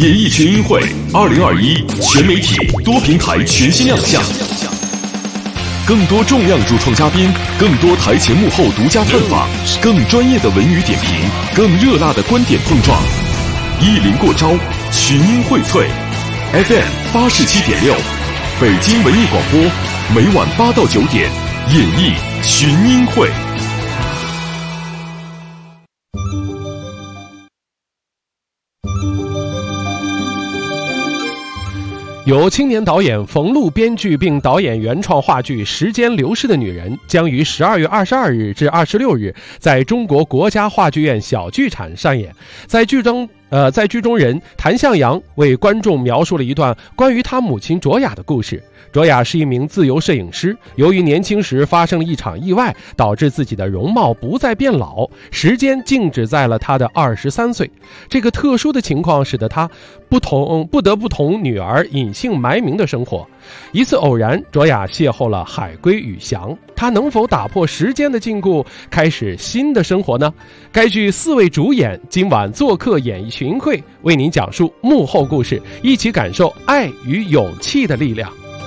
演艺群英会2021全媒体多平台全新亮相，更多重量主创嘉宾，更多台前幕后独家探访，更专业的文娱点评，更热辣的观点碰撞。一零过招，群英荟萃 FM 87.6，北京文艺广播，每晚8到9点，演艺群英会。 由青年导演冯路编剧并导演原创话剧《时间流逝的女人》将于12月22日至26日在中国国家话剧院小剧场上演。在剧中人谭向阳为观众描述了一段关于他母亲卓雅的故事。卓雅是一名自由摄影师，由于年轻时发生了一场意外，导致自己的容貌不再变老，时间静止在了他的23岁。这个特殊的情况使得他不得不同女儿隐姓埋名的生活。一次偶然，卓雅邂逅了海龟宇翔，他能否打破时间的禁锢，开始新的生活呢？该剧4位主演今晚做客演艺群会，为您讲述幕后故事，一起感受爱与勇气的力量。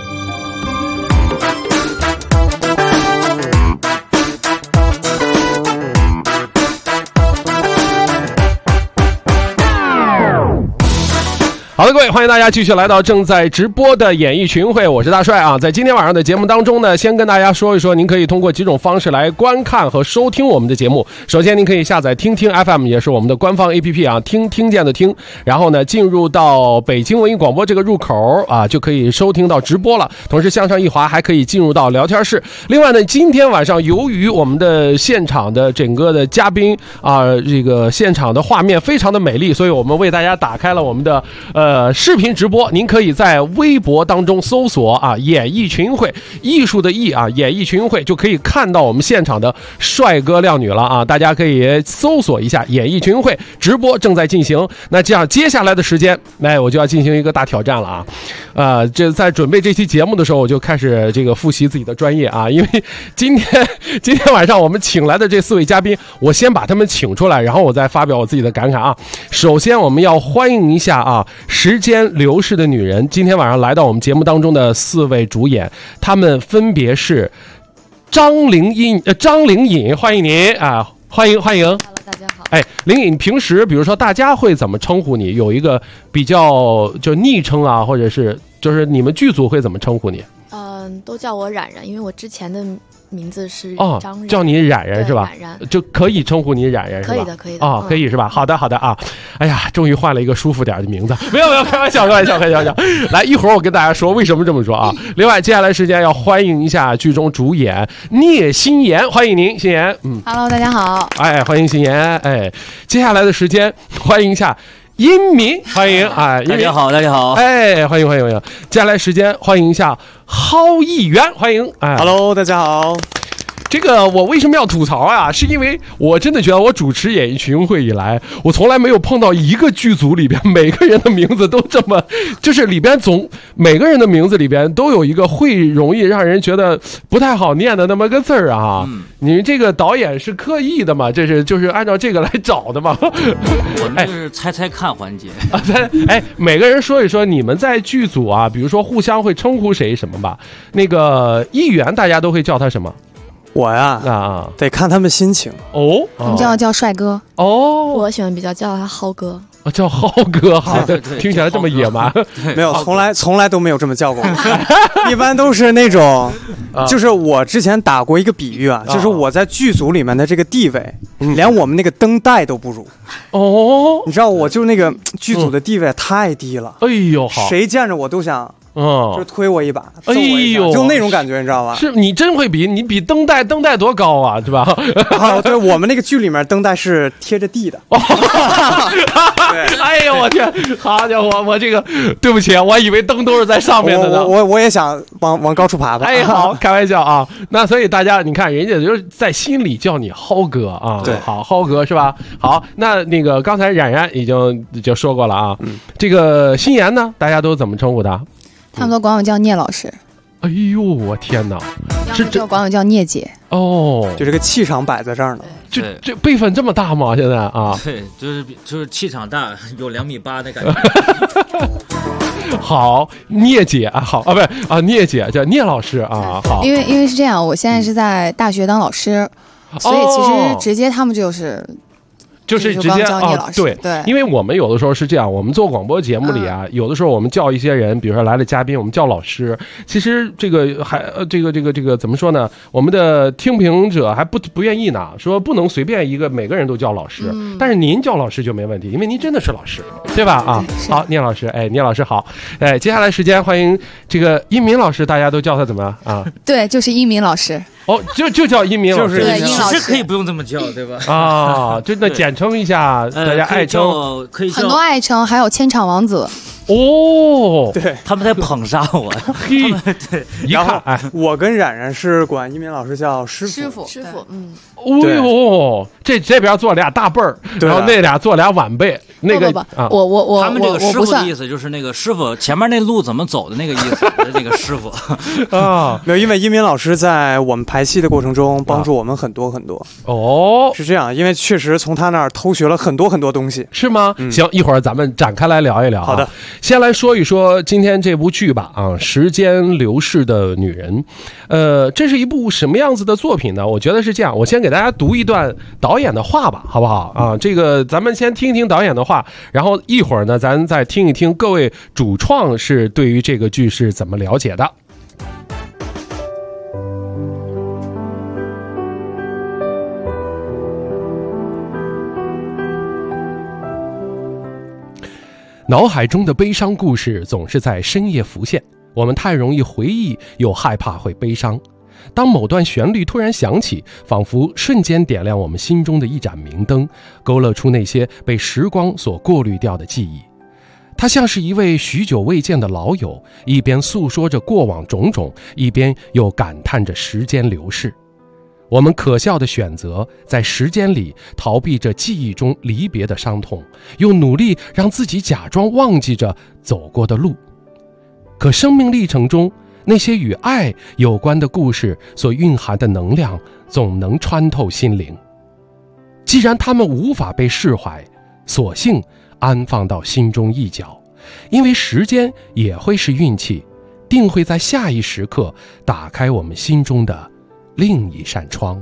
好的，各位，欢迎大家继续来到正在直播的演艺群会，我是大帅啊。在今天晚上的节目当中呢，先跟大家说一说，您可以通过几种方式来观看和收听我们的节目。首先，您可以下载听听 FM， 也是我们的官方 APP 啊，听见的听，然后呢，进入到北京文艺广播这个入口啊，就可以收听到直播了。同时向上一滑，还可以进入到聊天室。另外呢，今天晚上由于我们的现场的整个的嘉宾啊，这个现场的画面非常的美丽，所以我们为大家打开了我们的视频直播，您可以在微博当中搜索啊演艺群会，艺术的艺啊演艺群会，就可以看到我们现场的帅哥靓女了啊！大家可以搜索一下演艺群会直播正在进行。那这样接下来的时间，我就要进行一个大挑战了啊！这在准备这期节目的时候，我就开始这个复习自己的专业啊，因为今天晚上我们请来的这4位嘉宾，我先把他们请出来，然后我再发表我自己的感慨啊。首先我们要欢迎一下啊时间流逝的女人，今天晚上来到我们节目当中的4位主演，他们分别是张灵隐，欢迎您啊，欢迎。Hello， 大家好。 灵隐，平时比如说大家会怎么称呼你？有一个比较就昵称啊，或者是就是你们剧组会怎么称呼你？ 都叫我冉冉，因为我之前的名字是张冉， 叫你冉冉是吧？ 冉冉就可以称呼你冉冉是吧？ 可以的可以是吧？好的啊！哎呀，终于换了一个舒服点的名字，没有，开玩笑。来，一会儿我跟大家说为什么这么说啊。另外，接下来时间要欢迎一下剧中主演聂心妍，欢迎您，心妍。 Hello， 大家好。 欢迎心妍。接下来的时间欢迎一下殷民，欢迎大家好。 欢迎。接下来时间欢迎一下蒿艺媛，欢迎。 Hello， 大家好。 这个我为什么要吐槽啊？是因为我真的觉得我主持演艺群英会以来，我从来没有碰到一个剧组里边每个人的名字都这么，就是里边每个人的名字里边都有一个会容易让人觉得不太好念的那么个字儿啊。你们这个导演是刻意的嘛？这是就是按照这个来找的嘛？ 我们就是猜猜看环节每个人说一说你们在剧组啊，比如说互相会称呼谁什么吧？那个议员大家都会叫他什么？ 我呀得看他们心情我们叫帅哥我喜欢比较叫他蒿哥叫蒿哥，好的，听起来这么野蛮。 没有，从来都没有这么叫过我，一般都是那种，就是我之前打过一个比喻啊，就是我在剧组里面的这个地位，连我们那个灯带都不如。你知道，我就那个剧组的地位太低了。 哎呦，好， 谁见着我都想。就推我一把， 哎呦， 就那种感觉，你知道吧？ 是你真会比，你比灯带多高啊，是吧？ 对，我们那个剧里面灯带是贴着地的。 哎呦我天，好家伙，我这个对不起，我以为灯都是在上面的呢。 我也想往高处爬吧。 好，开玩笑啊。那所以大家你看，人家就是在心里叫你蒿哥啊。 对， 好，蒿哥是吧？好，那个刚才冉冉已经就说过了啊。这个心妍呢，大家都怎么称呼他？ 他们都管我叫聂老师。 哎呦，我天哪！ 这管我叫聂姐哦， 就这个气场摆在这儿呢。 这辈分这么大吗？现在啊？ 对，就是气场大，有2.8米的感觉。 好，聂姐啊，好啊，不是啊，聂姐叫聂老师啊，好。 因为是这样，我现在是在大学当老师，所以其实直接他们就是直接啊， 对，因为我们有的时候是这样，我们做广播节目里啊，有的时候我们叫一些人，比如说来了嘉宾，我们叫老师。其实这个还这个怎么说呢？我们的听评者还不愿意呢，说不能随便每个人都叫老师。但是您叫老师就没问题，因为您真的是老师，对吧？啊，好，聂老师，聂老师好，接下来时间欢迎这个一鸣老师，大家都叫他怎么啊？ 对，就是一鸣老师。 哦，就叫一鸣老师， 其实可以不用这么叫，对吧？ 啊，真的简称一下，大家爱称， 可以叫很多爱称，还有千场王子。 哦， 对， 他们在捧杀我。 嘿，对，一看， 我跟冉冉是管一鸣老师叫师傅， 哦呦，这边坐俩大辈儿，然后那俩坐俩晚辈，那个我他们这个师傅的意思就是那个师傅前面那路怎么走的那个意思，那个师傅啊，没有，因为一鸣老师在我们排戏的过程中帮助我们很多。 哦， 是这样，因为确实从他那儿偷学了很多东西， 是吗？行，一会儿咱们展开来聊一聊。 好的， 先来说一说今天这部剧吧。啊，时间流逝的女人，这是一部什么样子的作品呢？我觉得是这样，我先给大家读一段导演的话吧，好不好啊？这个咱们先听一听导演的话，然后一会儿呢，咱再听一听各位主创是对于这个剧是怎么了解的。脑海中的悲伤故事总是在深夜浮现，我们太容易回忆，又害怕会悲伤。当某段旋律突然响起，仿佛瞬间点亮我们心中的一盏明灯，勾勒出那些被时光所过滤掉的记忆。他像是一位许久未见的老友，一边诉说着过往种种，一边又感叹着时间流逝。我们可笑的选择在时间里逃避着记忆中离别的伤痛，又努力让自己假装忘记着走过的路。可生命历程中那些与爱有关的故事所蕴含的能量总能穿透心灵。既然它们无法被释怀，索性安放到心中一角，因为时间也会是运气，定会在下一时刻打开我们心中的另一扇窗。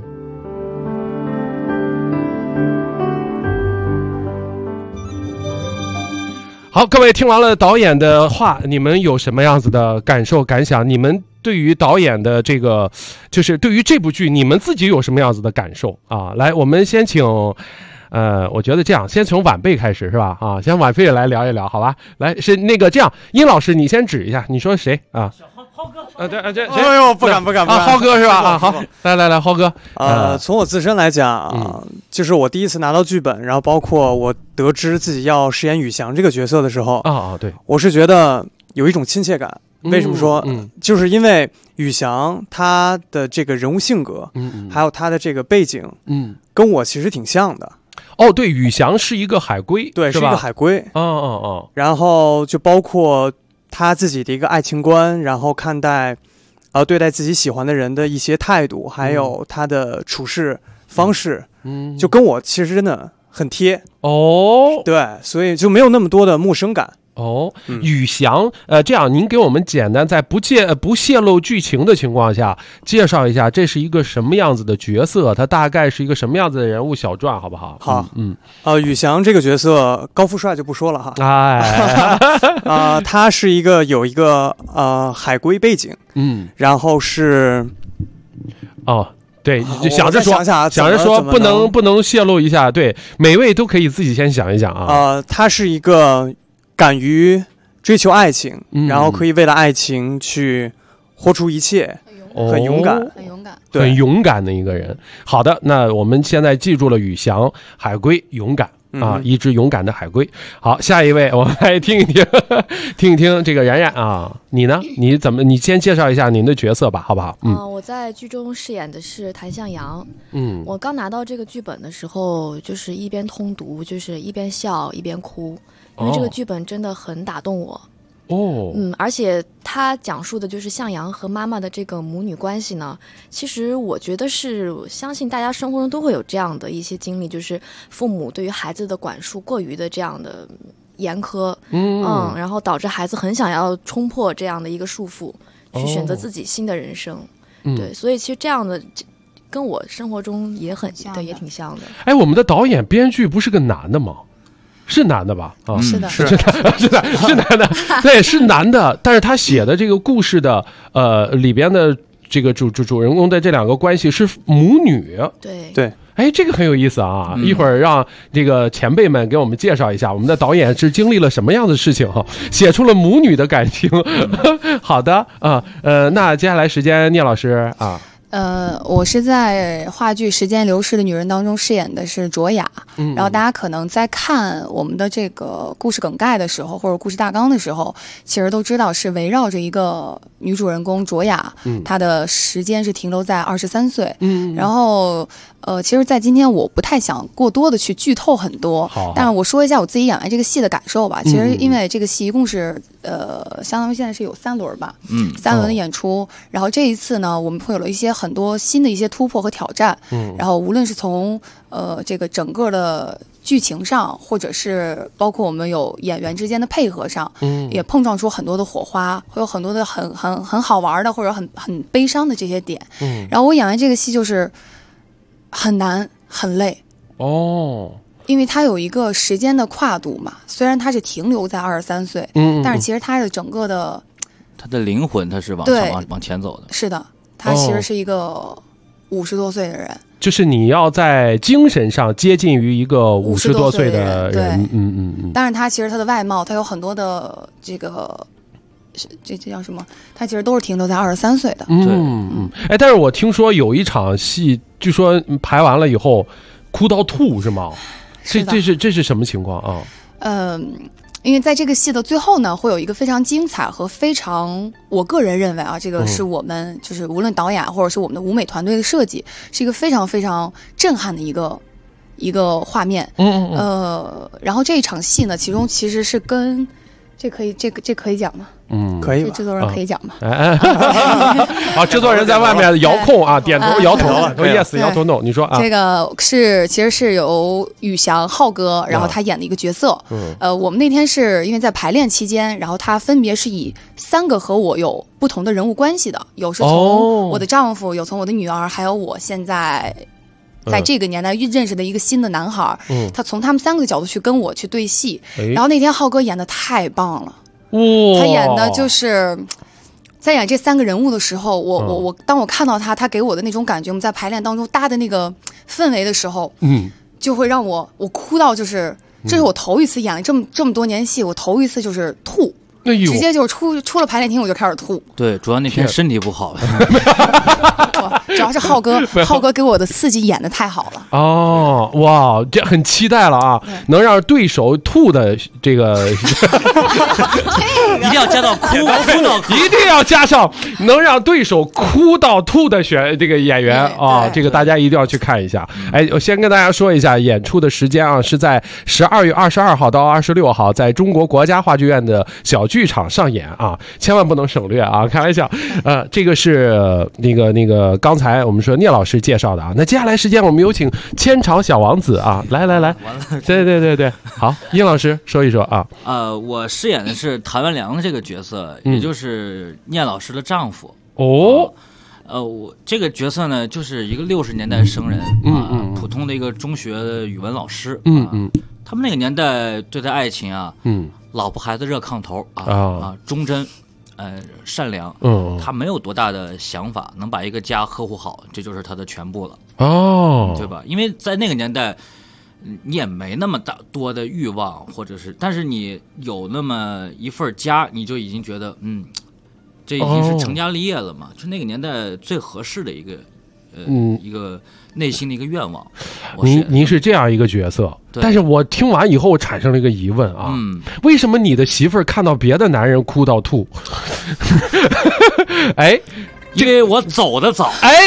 好，各位听完了导演的话，你们有什么样子的感受感想？你们对于导演的这个，就是对于这部剧，你们自己有什么样子的感受啊？来，我们先请，我觉得这样，先从晚辈开始是吧？啊，先晚辈来聊一聊，好吧？来，是那个这样，殷老师你先指一下，你说谁啊？ 浩哥， 对， 哎呦，不敢啊，浩哥是吧？啊，好，来，浩哥， 从我自身来讲就是我第一次拿到剧本，然后包括我得知自己要饰演宇翔这个角色的时候， 对， 我是觉得有一种亲切感。为什么说？就是因为宇翔他的这个人物性格，还有他的这个背景，跟我其实挺像的。 哦，对，宇翔是一个海归， 对，是一个海归。然后就包括他自己的一个爱情观，然后看待对待自己喜欢的人的一些态度，还有他的处事方式，就跟我其实真的很贴。对，所以就没有那么多的陌生感。宇翔，这样您给我们简单在不泄露剧情的情况下介绍一下，这是一个什么样子的角色，他大概是一个什么样子的人物小传，好不好？ 好，宇翔这个角色高富帅就不说了哈。他是有一个海归背景，然后是对，就想着说不能泄露一下，对，每位都可以自己先想一想啊。 他是一个敢于追求爱情，然后可以为了爱情去活出一切，很勇敢，对， 很勇敢的一个人。好的，那我们现在记住了宇翔，海归，勇敢啊，一只勇敢的海龟。好，下一位我们来听一听这个冉冉啊，你呢？你先介绍一下您的角色吧，好不好？ 我在剧中饰演的是谭向阳。我刚拿到这个剧本的时候，就是一边通读，就是一边笑一边哭。因为这个剧本真的很打动我， 而且他讲述的就是向阳和妈妈的这个母女关系呢，其实我觉得是相信大家生活中都会有这样的一些经历，就是父母对于孩子的管束过于的这样的严苛，然后导致孩子很想要冲破这样的一个束缚，去选择自己新的人生。对，所以其实这样的跟我生活中也很像，对，也挺像的。 哎，我们的导演编剧不是个男的吗？是男的吧？啊， 是的， 是男的，对，是男的。但是他写的这个故事的里边的这个主人公的这两个关系是母女。 对。 哎，这个很有意思啊！一会儿让这个前辈们给我们介绍一下，我们的导演是经历了什么样的事情哈，写出了母女的感情。好的啊，那接下来时间聂老师啊。 我是在话剧《时间流逝的女人》当中饰演的是卓雅，然后大家可能在看我们的这个故事梗概的时候，或者故事大纲的时候，其实都知道是围绕着一个女主人公卓雅，她的时间是停留在23岁，然后其实在今天我不太想过多的去剧透很多，但是我说一下我自己演完这个戏的感受吧。其实因为这个戏一共是相当于现在是有3轮吧，3轮的演出，然后这一次呢，我们会有了一些很多新的一些突破和挑战，然后无论是从这个整个的剧情上，或者是包括我们有演员之间的配合上，也碰撞出很多的火花，会有很多的很好玩的或者很悲伤的这些点，然后我演完这个戏就是很难很累因为它有一个时间的跨度嘛，虽然它是停留在23岁，但是其实它的整个的他的灵魂他是往前走的。 是的，他其实是一个50多岁的人， 就是你要在精神上接近于一个50多岁的人， 但是他其实他的外貌，他有很多的这叫什么？他其实都是停留在23岁的。 哎，但是我听说有一场戏，据说排完了以后哭到吐，是吗？这是什么情况啊？ 因为在这个戏的最后呢，会有一个非常精彩和非常，我个人认为啊，这个是我们就是无论导演或者是我们的舞美团队的设计，是一个非常非常震撼的一个画面。然后这一场戏呢，其中其实是跟这可以讲吗？ 可以吧， 这制作人可以讲吗？ 好，制作人在外面遥控啊，点头摇头，yes， 摇头 no， 你说啊， 这个其实是由宇翔浩哥，然后他演的一个角色。我们那天是因为在排练期间，然后他分别是以3个和我有不同的人物关系的，有是从我的丈夫，有从我的女儿，还有我现在在这个年代认识的一个新的男孩，他从他们3个的角度去跟我去对戏，然后那天浩哥演的太棒了，他演的就是在演这3个人物的时候，我当我看到他给我的那种感觉，我们在排练当中搭的那个氛围的时候，就会让我哭到，就是这是我头一次演了这么多年戏，我头一次就是吐。直接就出了排练厅我就开始吐。 对，主要那天身体不好。 主要是浩哥给我的刺激演得太好了。 哇，这很期待了啊！能让对手吐的这个， 一定要加到哭到一定要加上能让对手哭到吐的这个演员啊！这个大家一定要去看一下。哎，我先跟大家说一下演出的时间啊，是在12月22号到26号，在中国国家话剧院的小剧场上演啊，千万不能省略啊！开玩笑，这个是那个刚才我们说聂老师介绍的啊。那接下来时间我们有请千场小王子啊，来，对，好，殷老师说一说啊。 我饰演的是谭万良的这个角色，也就是聂老师的丈夫。我这个角色呢，就是一个60年代生人，普通的一个中学语文老师，他们那个年代对待爱情啊，老婆孩子热炕头忠贞，善良，他没有多大的想法，能把一个家呵护好，这就是他的全部了，对吧？因为在那个年代，你也没那么多的欲望，或者是，但是你有那么一份家，你就已经觉得，这已经是成家立业了嘛，就那个年代最合适的一个。一个内心的一个愿望。 您是这样一个角色，但是我听完以后产生了一个疑问啊，为什么你的媳妇儿看到别的男人哭到吐？哎， 因为我走得早。 哎，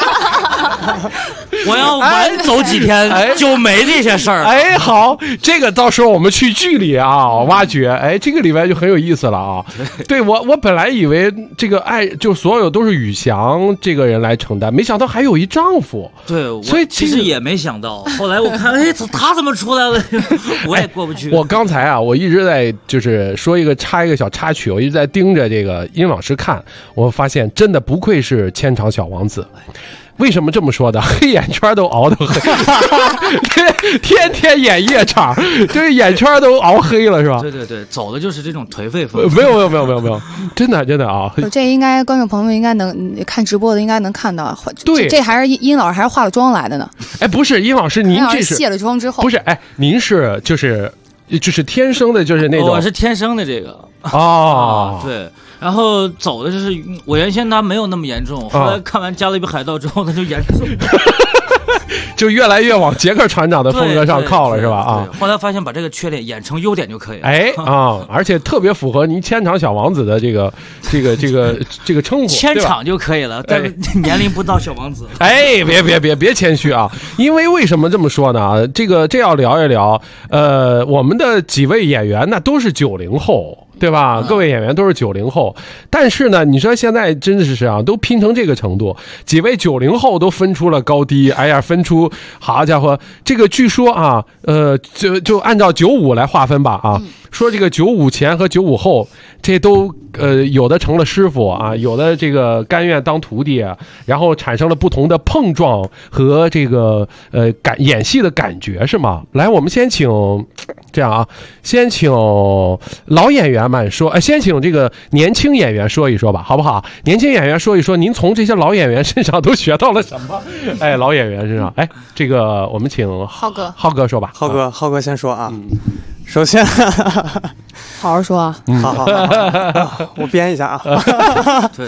我要晚走几天就没这些事儿。 哎，好，这个到时候我们去剧里啊挖掘。哎，这个里面就很有意思了啊。对我本来以为这个就所有都是宇翔这个人来承担，没想到还有一丈夫。 对， 所以其实也没想到。后来我看，哎，他怎么出来了？我也过不去。 我刚才啊，我一直在就是插一个小插曲，我一直在盯着这个殷老师看，我发现真的不愧是千场小王子。为什么这么说的？黑眼圈都熬得黑，天天演夜场，这个眼圈都熬黑了，是吧？ 对对对，走的就是这种颓废风。 没有，真的啊！ 这应该观众朋友们应该能看直播的，应该能看到。 对， 这还是殷老师还是化了妆来的呢。 哎，不是殷老师，您这是卸了妆之后， 不是？哎，您是就是天生的，就是那种。 我是天生的这个。 哦， 对。然后走的就是我原先他没有那么严重，后来看完《加勒比海盗》之后，他就严重， 就越来越往杰克船长的风格上靠了，是吧？啊， 后来发现把这个缺点演成优点就可以了。 哎啊，而且特别符合您千场小王子的这个称呼， 千场就可以了，但是年龄不到小王子。 哎，别谦虚啊！因为为什么这么说呢？这要聊一聊，我们的几位演员呢都是90后。对吧？各位演员都是90后，但是呢，你说现在真的是啊，都拼成这个程度，几位90后都分出了高低。哎呀，分出好家伙，这个据说啊，就按照95来划分吧啊，说这个95前和95后，这都有的成了师傅啊，有的这个甘愿当徒弟啊，然后产生了不同的碰撞和这个演戏的感觉，是吗？来，我们先请这样啊，先请老演员们说，先请这个年轻演员说一说吧，好不好？年轻演员说一说，您从这些老演员身上都学到了什么？哎，老演员身上，哎，这个我们请浩哥说吧。 浩哥先说啊。首先， 好好说啊。 好，我编一下啊。 对。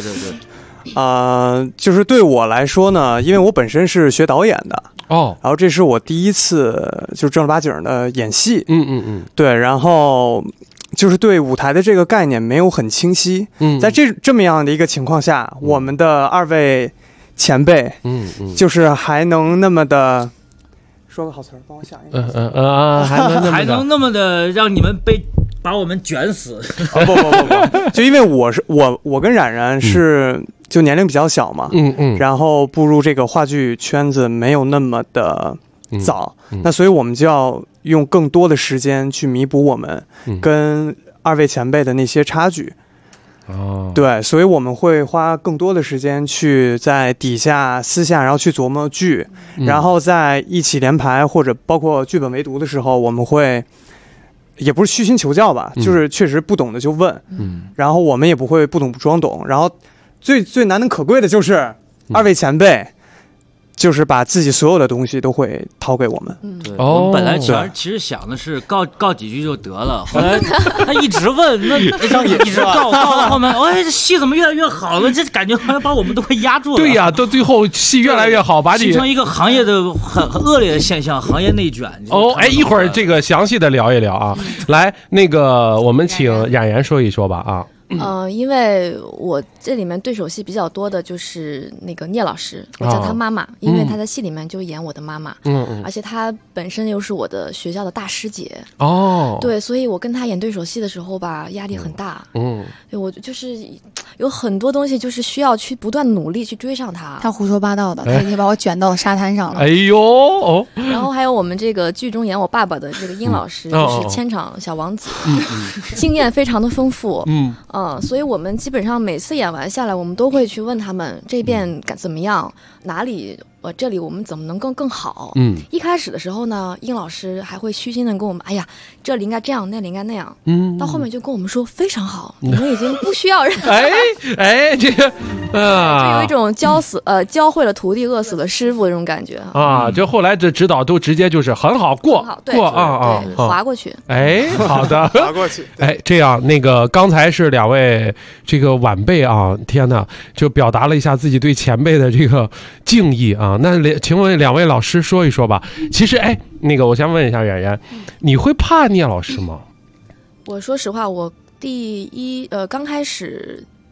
就是对我来说呢，因为我本身是学导演的哦， 然后这是我第一次就正儿八经的演戏。对，然后就是对舞台的这个概念没有很清晰。在这么样的一个情况下，我们的2位前辈，就是还能那么的。说个好词儿，帮我想一个。 还能那么的让你们把我们卷死？ 不，就因为我跟冉冉是就年龄比较小嘛，然后步入这个话剧圈子没有那么的早，那所以我们就要用更多的时间去弥补我们跟2位前辈的那些差距。对，所以我们会花更多的时间去在底下私下，然后去琢磨剧，然后在一起联排或者包括剧本围读的时候，我们会也不是虚心求教吧，就是确实不懂的就问，然后我们也不会不懂不装懂，然后最难能可贵的就是2位前辈。就是把自己所有的东西都会掏给我们。 对，我们本来其实想的是告几句就得了，后来他一直问，那一直告到后面，哎，这戏怎么越来越好了？这感觉好像把我们都快压住了。 对呀，到最后戏越来越好，把你形成一个行业的很恶劣的现象，行业内卷。 哎，一会儿这个详细的聊一聊啊。来，那个我们请冉冉说一说吧啊。 因为我这里面对手戏比较多的就是那个聂老师，我叫他妈妈，因为他在戏里面就演我的妈妈，而且他本身又是我的学校的大师姐对，所以我跟他演对手戏的时候吧，压力很大，对，我就是有很多东西就是需要去不断努力去追上他。 他胡说八道的，他已经把我卷到了沙滩上了。 哎呦！ 然后还有我们这个剧中演我爸爸的这个殷老师，就是千场小王子，经验非常的丰富，所以我们基本上每次演完下来，我们都会去问他们这遍怎么样，哪里这里我们怎么能更好。一开始的时候呢，殷老师还会虚心的跟我们，哎呀，这里应该这样，那里应该那样。到后面就跟我们说非常好，你们已经不需要人。 哎，这个就有一种教会了徒弟饿死了师傅的这种感觉啊。就后来的指导都直接就是很好过划过去。 哎，好的， 划过去。 哎，这样那个刚才是2位这个晚辈啊，天哪，就表达了一下自己对前辈的这个敬意啊。那请问2位老师说一说吧。其实哎，那个我先问一下冉冉，你会怕聂老师吗？ 我说实话，我刚开始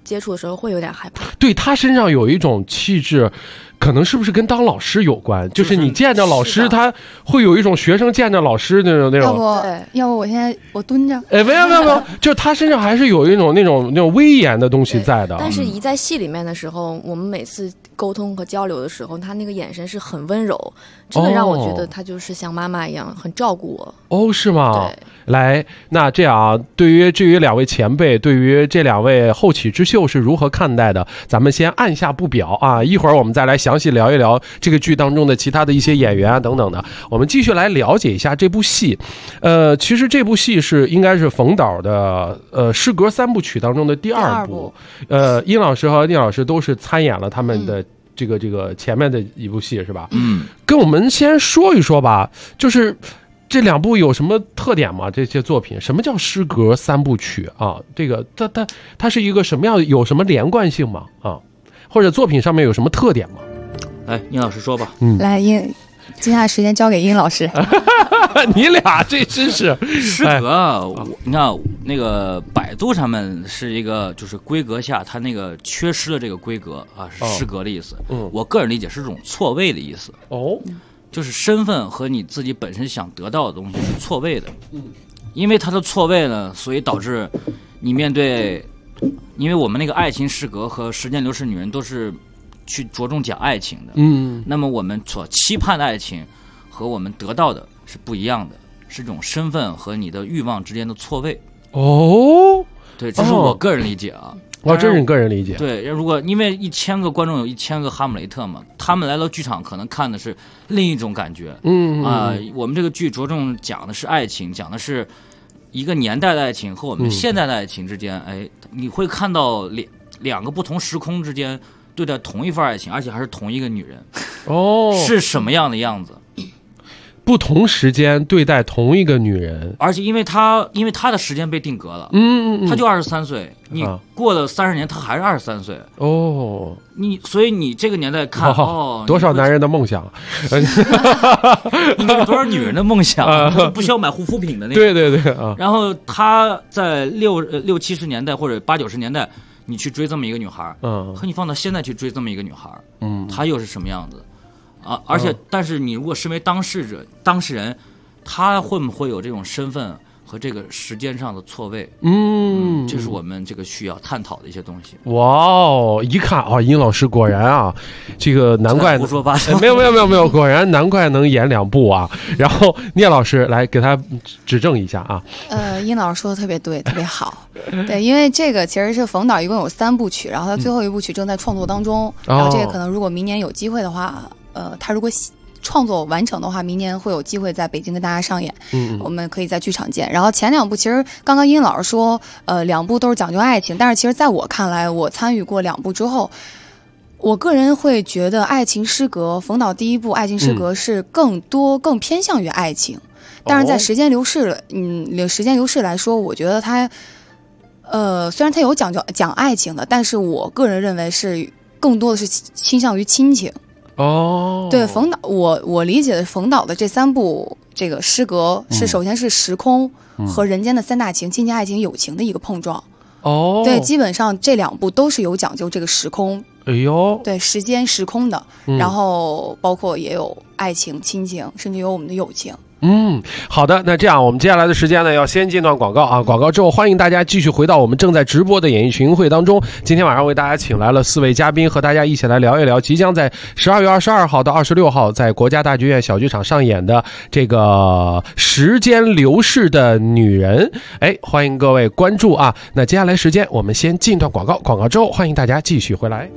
接触的时候会有点害怕。 对，他身上有一种气质，可能是不是跟当老师有关？就是你见着老师，他会有一种学生见着老师那种。 要不我现在我蹲着。 没有，就他身上还是有一种那种威严的东西在的。 但是一在戏里面的时候，我们每次沟通和交流的时候，他那个眼神是很温柔，真的让我觉得他就是像妈妈一样，很照顾我。 哦，是吗？ 对。 来，那这样，至于两位前辈，对于这两位后起之秀是如何看待的？咱们先按下不表啊，一会儿我们再来详细聊一聊这个剧当中的其他的一些演员啊等等的。我们继续来了解一下这部戏。其实这部戏应该是冯导的诗歌3部曲当中的第2部。殷老师和聂老师都是参演了他们的这个前面的一部戏，是吧？跟我们先说一说吧，就是这2部有什么特点吗？这些作品，什么叫诗歌3部曲啊？这个它是一个什么样，有什么连贯性吗？啊，或者作品上面有什么特点吗？ 来，殷老师说吧。 来，接下来时间交给殷老师。 你俩这真是诗歌，你看那个百度上面是一个就是规格下，它那个缺失了这个规格啊，是诗歌的意思。我个人理解是这种错位的意思。就是身份和你自己本身想得到的东西是错位的。因为它的错位呢，所以导致你面对，因为我们那个爱情诗歌和时间流逝女人都是去着重讲爱情的。那么我们所期盼的爱情和我们得到的是不一样的，是这种身份和你的欲望之间的错位。对，这是我个人理解啊。 这是你个人理解。 对，如果因为1000个观众有1000个哈姆雷特嘛，他们来到剧场可能看的是另一种感觉。我们这个剧着重讲的是爱情，讲的是一个年代的爱情和我们现在的爱情之间，你会看到两个不同时空之间对待同一份爱情，而且还是同一个女人。是什么样的样子？ 不同时间对待同一个女人， 而且因为她的时间被定格了，她就23岁，你过了30年，她还是23岁。所以你这个年代看多少男人的梦想， 应该是多少女人的梦想，不需要买护肤品的那种。 对。 然后她在60、70年代或者80、90年代，你去追这么一个女孩，和你放到现在去追这么一个女孩，她又是什么样子？而且，但是你如果身为当事人，他会不会有这种身份和这个时间上的错位？这是我们这个需要探讨的一些东西。一看殷老师果然啊，这个难怪胡说八道，没有，果然难怪能演2部啊。然后聂老师来给他指正一下啊。 殷老师说的特别对，特别好。对，因为这个其实是冯导一共有3部曲，然后他最后1部曲正在创作当中，然后这个可能如果明年有机会的话。他如果创作完成的话，明年会有机会在北京跟大家上演。我们可以在剧场见。然后前2部其实刚刚殷老师说，2部都是讲究爱情，但是其实在我看来，我参与过2部之后，我个人会觉得爱情诗歌，冯导第1部爱情诗歌是更偏向于爱情，但是在时间流逝来说，我觉得他虽然他有讲爱情的，但是我个人认为是更多的是倾向于亲情。对，冯导，我理解的冯导的这3部这个诗歌是首先是时空和人间的3大情，亲情、爱情、友情的一个碰撞。对，基本上这2部都是有讲究这个时空。对，时间时空的，然后包括也有爱情、亲情，甚至有我们的友情。 好的，那这样我们接下来的时间呢，要先进段广告啊。广告之后，欢迎大家继续回到我们正在直播的演艺群会当中。今天晚上为大家请来了4位嘉宾，和大家一起来聊一聊即将在12月22号到26号在国家大剧院小剧场上演的这个时间流逝的女人。欢迎各位关注啊。那接下来时间我们先进段广告，广告之后欢迎大家继续回来。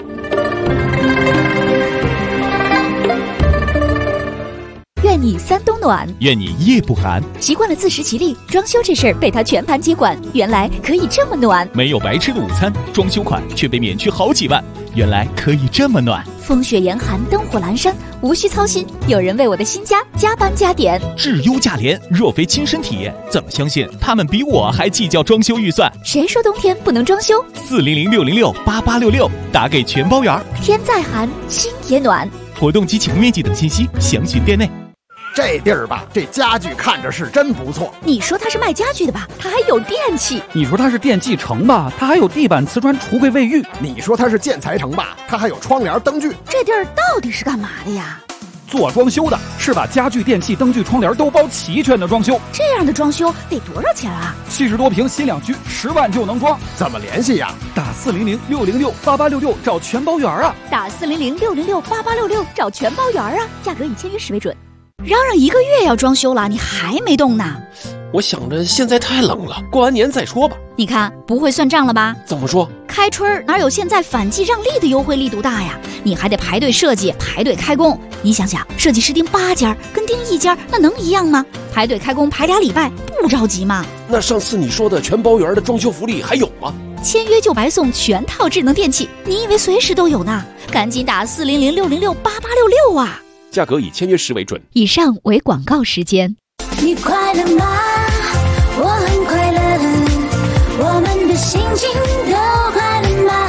愿你3冬暖， 愿你夜不寒。 习惯了自食其力，装修这事儿被他全盘接管，原来可以这么暖。 没有白吃的午餐，装修款却被免去好几万，原来可以这么暖。 风雪严寒，灯火阑珊，无需操心，有人为我的新家加班加点。 质优价廉，若非亲身体验，怎么相信他们比我还计较装修预算？ 谁说冬天不能装修 ？400-606-8866，打给全包圆。 天再寒，心也暖。 活动及请面积等信息详询店内。 这地儿吧，这家具看着是真不错。 你说它是卖家具的吧，它还有电器。 你说它是电器城吧，它还有地板、瓷砖、橱柜、卫浴。 你说它是建材城吧，它还有窗帘、灯具。 这地儿到底是干嘛的呀？ 做装修的，是把家具、电器、灯具、窗帘都包齐全的装修。 这样的装修得多少钱啊 ？70多平新两居，10万就能装。 怎么联系呀？ 打400-606-8866找全包圆啊！ 打400-606-8866找全包圆啊！价格以签约时为准。嚷嚷1个月要装修了，你还没动呢？ 我想着现在太冷了，过完年再说吧。 你看不会算账了吧？ 怎么说？ 开春哪有现在反季让利的优惠力度大呀？你还得排队设计，排队开工。你想想，设计师盯8家跟盯1家，那能一样吗？排队开工排2礼拜，不着急吗？ 那上次你说的全包圆的装修福利还有吗？ 签约就白送全套智能电器，你以为随时都有呢？赶紧打400-606-8866啊！ 价格以签约时为准。 以上为广告时间。 你快乐吗？我很快乐，我们的心情都快乐吗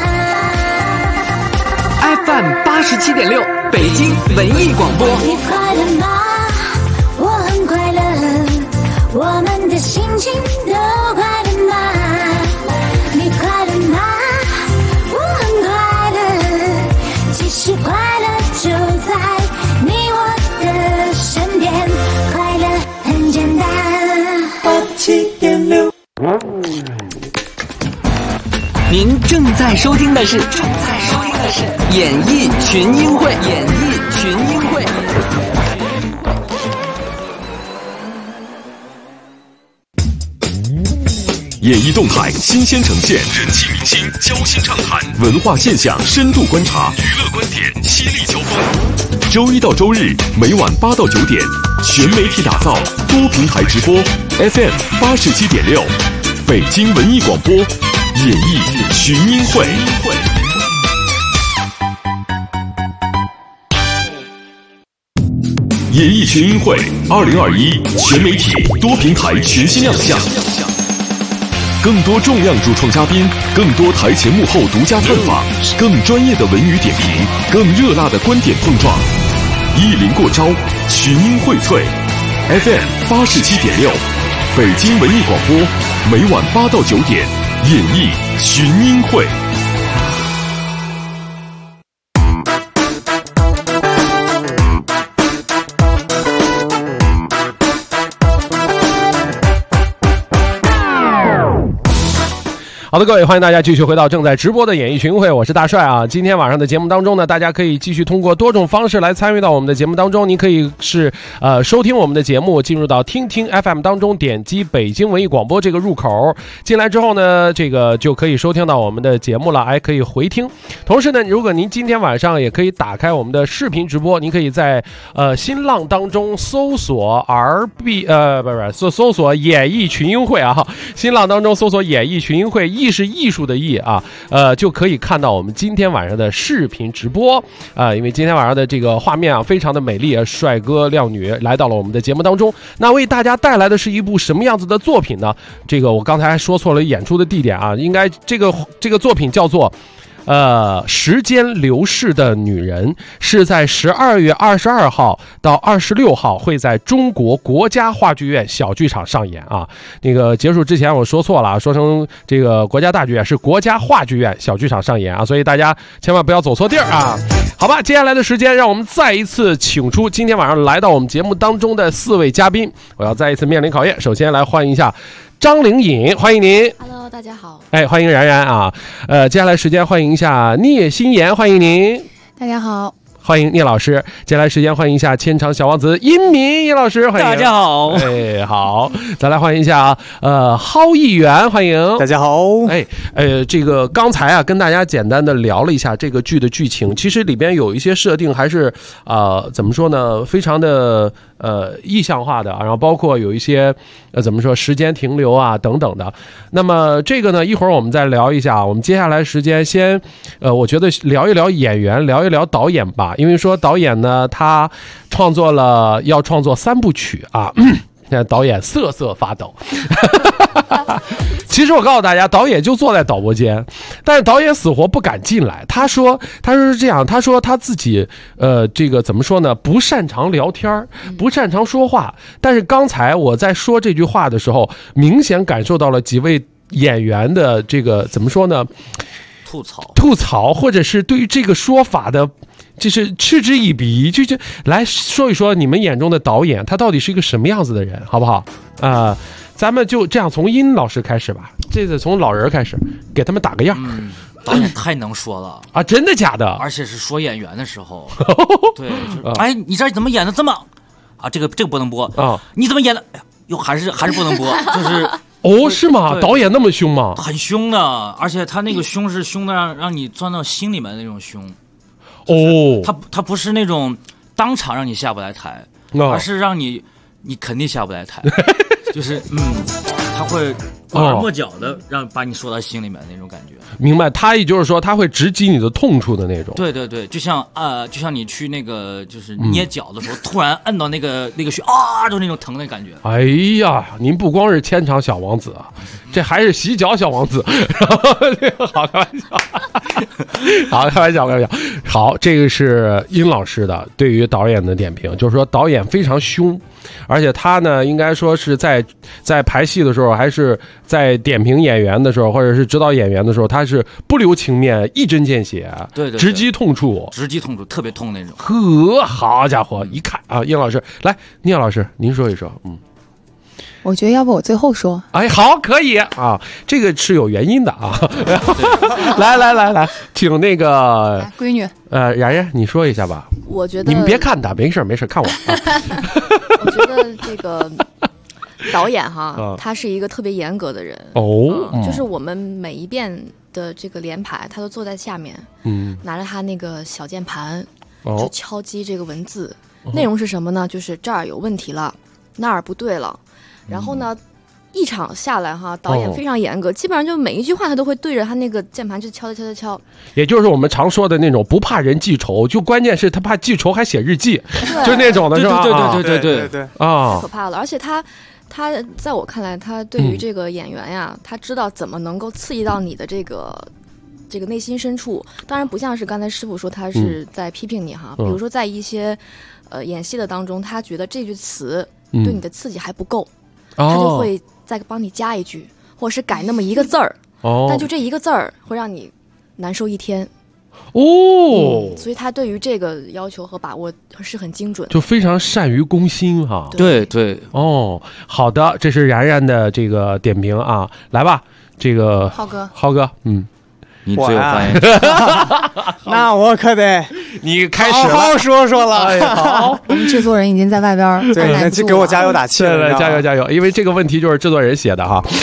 ？FM 87.6，北京文艺广播。 你快乐吗？我很快乐，我们的心情都快乐吗？你快乐吗？我很快乐，其实快乐就在你我的身边，快乐很简单。87.6， 您正在收听的是演艺群英会。 演艺动态新鲜呈现，人气明星交心畅谈，文化现象深度观察，娱乐观点犀利交锋。周一到周日每晚8到9点，全媒体打造，多平台直播 ，FM 87.6，北京文艺广播，演艺群英会。演艺群英会2021全媒体多平台全新亮相。更多重量主创嘉宾，更多台前幕后独家探访，更专业的文娱点评，更热辣的观点碰撞，一临过招，群英荟萃。FM 87.6，北京文艺广播，每晚8到9点，演艺群英会。 好的，各位，欢迎大家继续回到正在直播的演艺群会，我是大帅啊。今天晚上的节目当中呢，大家可以继续通过多种方式来参与到我们的节目当中。您可以是收听我们的节目，进入到听听 FM 当中，点击北京文艺广播这个入口进来之后呢，这个就可以收听到我们的节目了，还可以回听。同时呢，如果您今天晚上也可以打开我们的视频直播，您可以在新浪当中搜索搜索演艺群英会啊，新浪当中搜索演艺群英会。艺是艺术的艺啊，就可以看到我们今天晚上的视频直播啊，因为今天晚上的这个画面啊非常的美丽，帅哥靓女来到了我们的节目当中。那为大家带来的是一部什么样子的作品呢？这个我刚才还说错了演出的地点啊，应该这个作品叫做时间流逝的女人，是在12月22号到26号会在中国国家话剧院小剧场上演啊。那个结束之前我说错了，说成这个国家大剧院，是国家话剧院小剧场上演啊，所以大家千万不要走错地儿啊。好吧，接下来的时间让我们再一次请出今天晚上来到我们节目当中的4位嘉宾，我要再一次面临考验。首先来欢迎一下张灵隐，欢迎您。 Hello， 大家好。 欢迎然然啊。接下来时间欢迎一下聂心妍，欢迎您。 大家好。 欢迎聂老师。接下来时间欢迎一下千场小王子殷民殷老师，欢迎。 大家好。 好，再来欢迎一下蒿艺员，欢迎。 大家好。 这个刚才啊跟大家简单的聊了一下这个剧的剧情，其实里边有一些设定还是怎么说呢，非常的意象化的，然后包括有一些怎么说时间停留啊等等的。那么这个呢一会儿我们再聊一下，我们接下来时间先我觉得聊一聊演员，聊一聊导演吧，因为说导演呢他要创作3部曲啊。现在导演瑟瑟发抖。其其实我告诉大家，导演就坐在导播间，但是导演死活不敢进来。他说是这样，他说他自己这个怎么说呢？不擅长聊天，不擅长说话。但是刚才我在说这句话的时候，明显感受到了几位演员的这个怎么说呢？吐槽，或者是对于这个说法的。就是嗤之以鼻，就来说一说你们眼中的导演，他到底是一个什么样子的人，好不好？咱们就这样从殷老师开始吧，这次从老人开始，给他们打个样。 导演太能说了啊！真的假的？ 而且是说演员的时候，对，哎，你这怎么演的这么啊？这个不能播啊！你怎么演的？哎呀，又还是不能播，就是哦，是吗？导演那么凶吗？ 很凶的，而且他那个凶是凶的让你钻到心里面的那种凶。他不是那种当场让你下不来台，而是让你肯定下不来台，就是他会拐弯抹角的把你说到心里面的那种感觉。 明白，他也就是说他会直击你的痛处的那种。 对对对，就像你去那个就是捏脚的时候，突然摁到那个穴啊，就那种疼的感觉。 哎呀，您不光是牵肠小王子啊，这还是洗脚小王子。好开玩笑，好开玩笑，开玩笑。好，这个是殷老师的对于导演的点评，就是说导演非常凶，而且他呢应该说是在排戏的时候，还是在点评演员的时候，或者是指导演员的时候，他是不留情面，一针见血， 对， 直击痛处， 特别痛那种。 好家伙，一看啊，殷老师来，聂老师您说一说。 我觉得要不我最后说。 哎，好，可以啊，这个是有原因的啊。来，请那个闺女， 然然你说一下吧。 我觉得你们别看他，没事，看我。 我觉得这个导演哈，他是一个特别严格的人就是我们每一遍的这个连排，他都坐在下面，拿着他那个小键盘，就敲击这个文字。内容是什么呢？就是这儿有问题了，那儿不对了。然后呢，一场下来哈，导演非常严格，基本上就每一句话他都会对着他那个键盘就敲。 也就是我们常说的那种不怕人记仇，就关键是他怕记仇还写日记，就那种的是吧？ 对啊， 太可怕了。而且他在我看来，他对于这个演员呀，他知道怎么能够刺激到你的这个内心深处。当然不像是刚才师傅说他是在批评你哈，比如说在一些演戏的当中，他觉得这句词对你的刺激还不够。他就会再帮你加一句，或者是改那么一个字儿，但就这一个字儿会让你难受一天。所以他对于这个要求和把握是很精准的， 就非常善于攻心哈。 对， 好的，这是然然的这个点评啊，来吧，这个浩哥， 你最有发言那我可得你开始好好说说了。 好，我们制作人已经在外边， 对，那就给我加油打气了， 加油！因为这个问题就是制作人写的哈。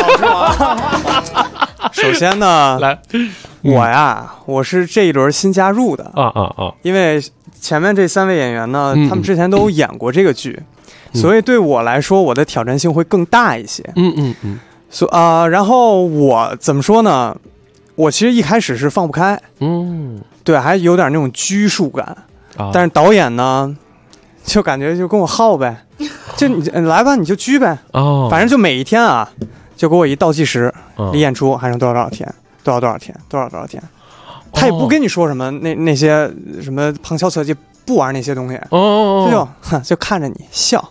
首先呢，来，我是这一轮新加入的因为前面这3位演员呢，他们之前都有演过这个剧，所以对我来说，我的挑战性会更大一些。然后我怎么说呢？我其实一开始是放不开，对，还有点那种拘束感，但是导演呢，就感觉就跟我耗呗，就你来吧，你就拘呗，反正就每一天啊，就给我一倒计时，离演出还剩多少天，多少天，他也不跟你说什么那些什么旁敲侧击，不玩那些东西，就看着你笑，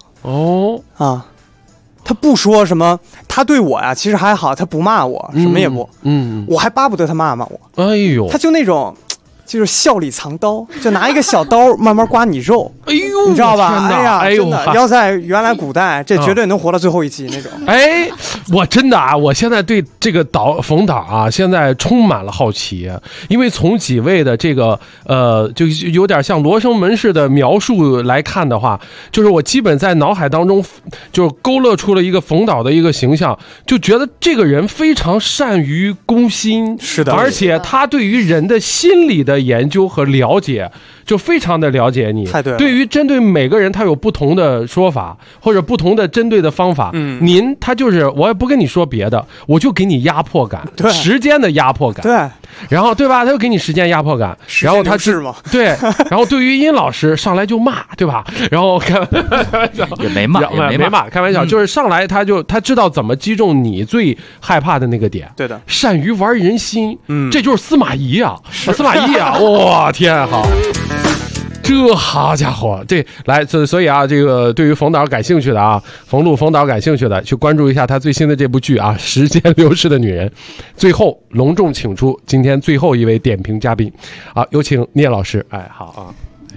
他不说什么，他对我呀其实还好，他不骂我，什么也不，我还巴不得他骂我， 哎呦， 他就那种，就是笑里藏刀，就拿一个小刀慢慢刮你肉， 哎呦， 你知道吧？哎呀，真的，要在原来古代，这绝对能活到最后一期那种。 哎，我真的啊，我现在对这个冯导啊，现在充满了好奇，因为从几位的这个就有点像罗生门式的描述来看的话，就是我基本在脑海当中就勾勒出了一个冯导的一个形象，就觉得这个人非常善于攻心， 是的， 而且他对于人的心理的研究和了解就非常的了解你， 太对了。 对于针对每个人他有不同的说法或者不同的针对的方法，他就是我也不跟你说别的，我就给你压迫感，时间的压迫感， 对， 然后对吧？他又给你时间压迫感，然后他是吗？ 对，然后对于殷老师上来就骂，对吧？然后开玩笑也没骂， 开玩笑，就是上来他知道怎么击中你最害怕的那个点， 对的， 善于玩人心，这就是司马懿啊，司马懿啊，哇天好。这好家伙，对，来，所以啊，这个对于冯导感兴趣的啊，冯导感兴趣的，去关注一下他最新的这部剧啊，《时间流逝的女人》。最后隆重请出今天最后一位点评嘉宾，啊，有请聂老师。哎，好啊，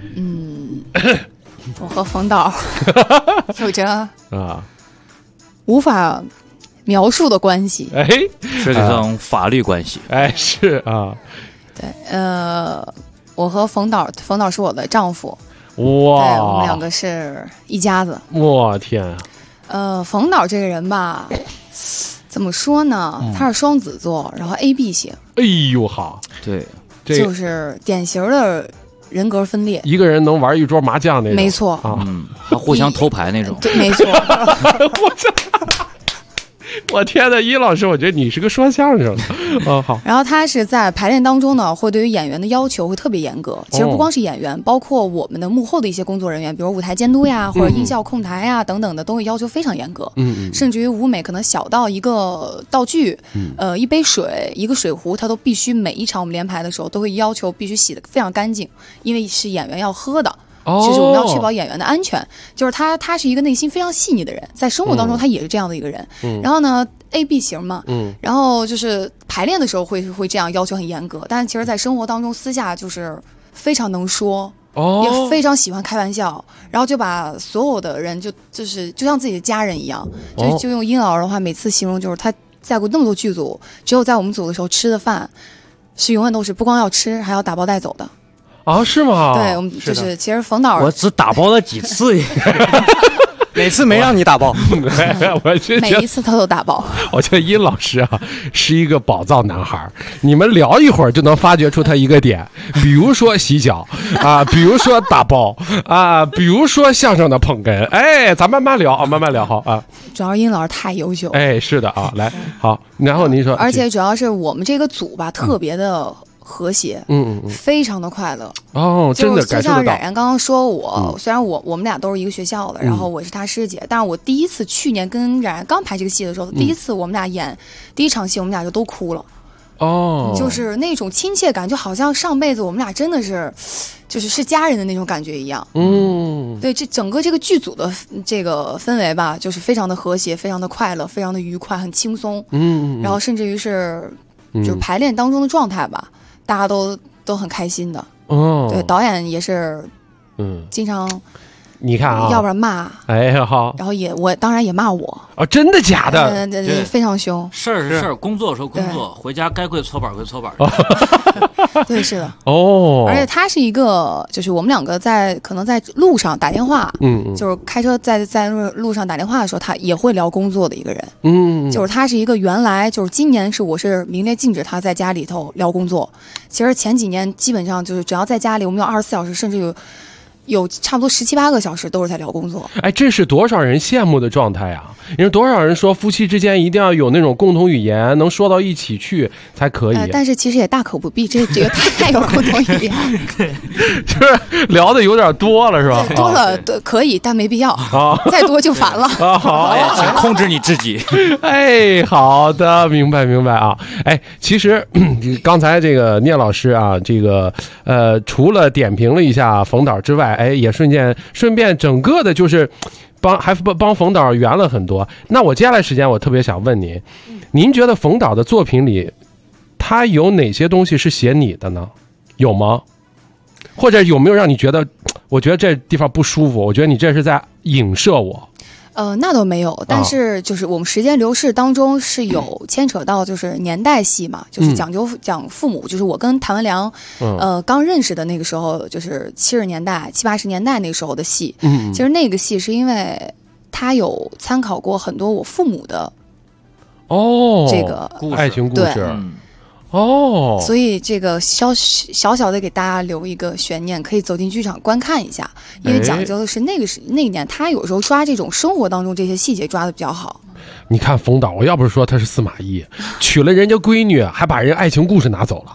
我和冯导有着无法描述的关系， 哎， 是这种法律关系， 哎，是啊， 对，我和冯导是我的丈夫， 哇， 对，我们两个是一家子。 我天啊！冯导这个人吧，怎么说呢？他是双子座，然后 AB 型。 哎呦好， 对， 就是典型的人格分裂， 一个人能玩一桌麻将那种。 没错啊， 互相偷牌那种。 对，没错。 我天呐，殷老师，我觉得你是个说相声的。好。 然后他是在排练当中呢，会对于演员的要求会特别严格。其实不光是演员，包括我们的幕后的一些工作人员，比如舞台监督呀，或者音效控台呀等等的，都会要求非常严格。甚至于舞美可能小到一个道具，一杯水，一个水壶，它都必须每一场我们连排的时候都会要求必须洗得非常干净，因为是演员要喝的。就是我们要确保演员的安全，就是他是一个内心非常细腻的人，在生活当中他也是这样的一个人。然后呢 AB 型嘛，然后就是排练的时候会这样要求很严格，但是其实在生活当中私下就是非常能说，也非常喜欢开玩笑，然后就把所有的人就像自己的家人一样，就用殷老师的话每次形容，就是他在过那么多剧组，只有在我们组的时候吃的饭是永远都是不光要吃，还要打包带走的。 啊，是吗？ 对，我们就是其实冯导， 我只打包了几次， 哪次没让你打包？ 每一次他都打包。 我觉得殷老师啊是一个宝藏男孩，你们聊一会儿就能发掘出他一个点，比如说洗脚啊，比如说打包啊，比如说相声的捧哏。哎，咱慢慢聊啊，慢慢聊好啊。 主要是殷老师太优秀。 哎，是的啊，来好，然后您说， 而且主要是我们这个组吧，特别的和谐，非常的快乐哦，真的感受得到。 就像冉冉刚刚说我，虽然我们俩都是一个学校的，然后我是他师姐，但是我第一次去年跟冉冉刚排这个戏的时候，第一次我们俩演第一场戏，我们俩就都哭了。 哦， 就是那种亲切感，就好像上辈子我们俩真的是，是家人的那种感觉一样。对，这整个这个剧组的这个氛围吧，就是非常的和谐，非常的快乐，非常的愉快，很轻松。然后甚至于是就是排练当中的状态吧。大家都很开心的，对，导演也是，经常， 你看啊， 要不然骂， 哎好， 然后我当然也骂我， 哦，真的假的？ 对，非常凶。 事儿是事儿，工作的时候工作，回家该跪搓板跪搓板。 对，是的。 哦， 而且他是一个，就是我们两个可能在路上打电话，就是开车在路上打电话的时候，他也会聊工作的一个人。就是他是一个原来就是今年我是明令禁止他在家里头聊工作，其实前几年基本上就是只要在家里，我们有24小时，甚至有差不多17、18个小时都是在聊工作。 哎，这是多少人羡慕的状态啊！因为多少人说夫妻之间一定要有那种共同语言，能说到一起去才可以。 但是其实也大可不必，这个太有共同语言， 对，就是聊的有点多了，是吧？ 多了可以，但没必要。再多就烦了。 好， 请控制你自己。 哎，好的，明白啊。哎，其实刚才这个聂老师啊，这个除了点评了一下冯导之外，哎，也顺便整个的就是帮冯导圆了很多。那我接下来时间我特别想问您觉得冯导的作品里他有哪些东西是写你的呢？有吗？或者有没有让你觉得我觉得这地方不舒服，我觉得你这是在影射我？ 那倒没有，但是就是我们时间流逝当中是有牵扯到就是年代戏嘛，就是讲父母，就是我跟谭文良刚认识的那个时候，就是70年代、70、80年代那个时候的戏。其实那个戏是因为他有参考过很多我父母的这个爱情故事。 所以这个小小的给大家留一个悬念，可以走进剧场观看一下，因为讲究的是那一年他有时候抓这种生活当中这些细节抓的比较好。 你看冯导，我要不是说他是司马懿，娶了人家闺女，还把人爱情故事拿走了，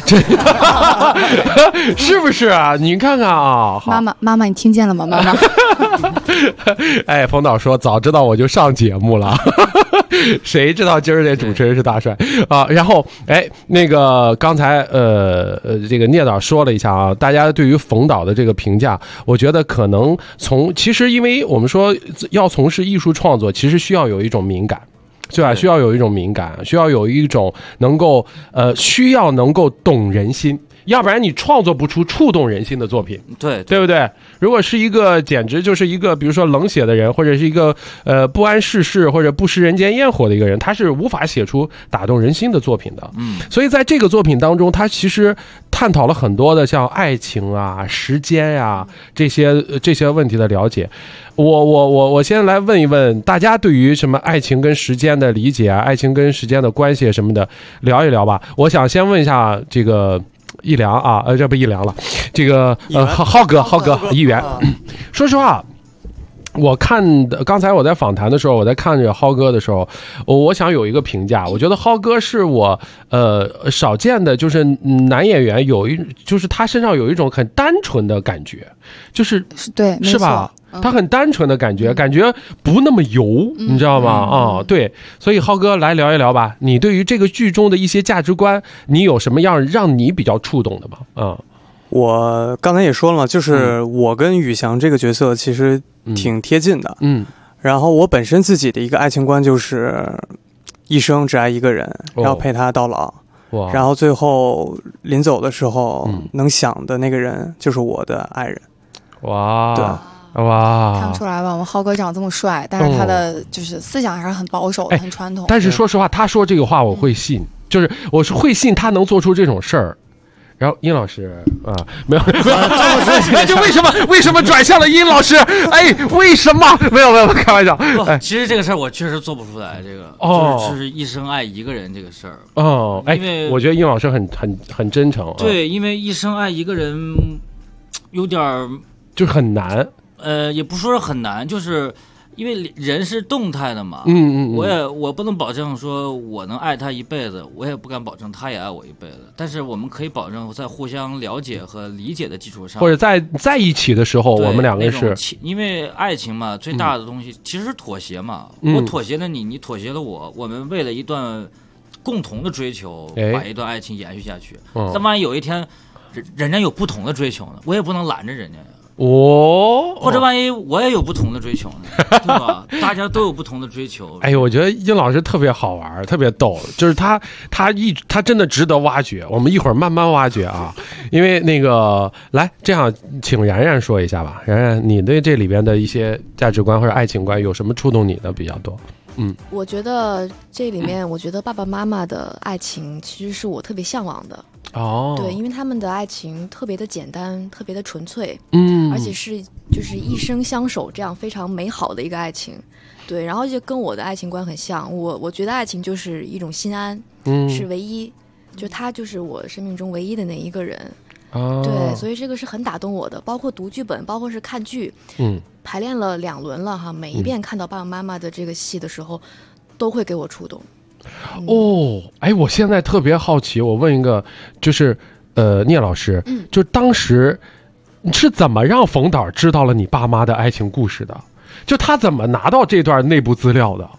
是不是啊？你看看啊， 妈妈，你听见了吗？妈妈， 哎，冯导说早知道我就上节目了，谁知道今儿这主持人是大帅啊？然后那个刚才这个聂导说了一下啊，大家对于冯导的这个评价，我觉得可能其实因为我们说要从事艺术创作，其实需要有一种敏感。对吧？需要有一种敏感，需要有一种能够需要能够懂人心，要不然你创作不出触动人心的作品，对不对？如果是一个简直就是一个比如说冷血的人，或者是一个不谙世事或者不食人间烟火的一个人，他是无法写出打动人心的作品的。所以在这个作品当中，他其实探讨了很多的像爱情啊、时间啊这些问题的了解。我先来问一问大家对于什么爱情跟时间的理解啊，爱情跟时间的关系什么的聊一聊吧。我想先问一下这个一良啊，这不一良了，这个浩哥议员，说实话。我看刚才我在访谈的时候，我在看着浩哥的时候，我想有一个评价，我觉得浩哥是我少见的，就是男演员就是他身上有一种很单纯的感觉，就是对， 是吧？他很单纯的感觉不那么油，你知道吗？啊，对，所以浩哥来聊一聊吧，你对于这个剧中的一些价值观，你有什么样让你比较触动的吗？啊。 我刚才也说了嘛，就是我跟宇翔这个角色其实挺贴近的，然后我本身自己的一个爱情观就是一生只爱一个人，然后陪他到老，然后最后临走的时候能想的那个人就是我的爱人。 哇， 对。 哇， 看不出来吧？我们浩哥长这么帅，但是他的就是思想还是很保守的，很传统。 但是说实话，他说这个话我会信，就是我是会信他能做出这种事儿。然后殷老师啊，没有，那就为什么转向了殷老师？哎，为什么？没有，开玩笑。 其实这个事儿我确实做不出来，这个就是一生爱一个人这个事儿。因为我觉得殷老师很真诚。 对，因为一生爱一个人有点就是很难。 也不说是很难，就是因为人是动态的嘛。我不能保证说我能爱他一辈子，我也不敢保证他也爱我一辈子。但是我们可以保证在互相了解和理解的基础上， 或者在一起的时候，我们两个是因为爱情嘛，最大的东西其实是妥协嘛。我妥协了你，你妥协了我们为了一段共同的追求，把一段爱情延续下去。但万一有一天人家有不同的追求呢，我也不能拦着人家呀。或者万一我也有不同的追求呢，对吧？大家都有不同的追求。 哎呦，我觉得殷老师特别好玩，特别逗，就是他真的值得挖掘。我们一会儿慢慢挖掘啊，因为那个来这样，请然然说一下吧。然然，你对这里边的一些价值观或者爱情观有什么触动你的比较多？ 我觉得这里面，我觉得爸爸妈妈的爱情其实是我特别向往的。对，因为他们的爱情特别的简单，特别的纯粹，而且是就是一生相守这样非常美好的一个爱情。对，然后就跟我的爱情观很像，我觉得爱情就是一种心安，是唯一，就他就是我生命中唯一的那一个人。对，所以这个是很打动我的，包括读剧本，包括是看剧，排练了2轮了哈，每一遍看到爸爸妈妈的这个戏的时候，都会给我触动。 我现在特别好奇，我问一个，就是聂老师，就当时你是怎么让冯导知道了你爸妈的爱情故事的？就他怎么拿到这段内部资料的？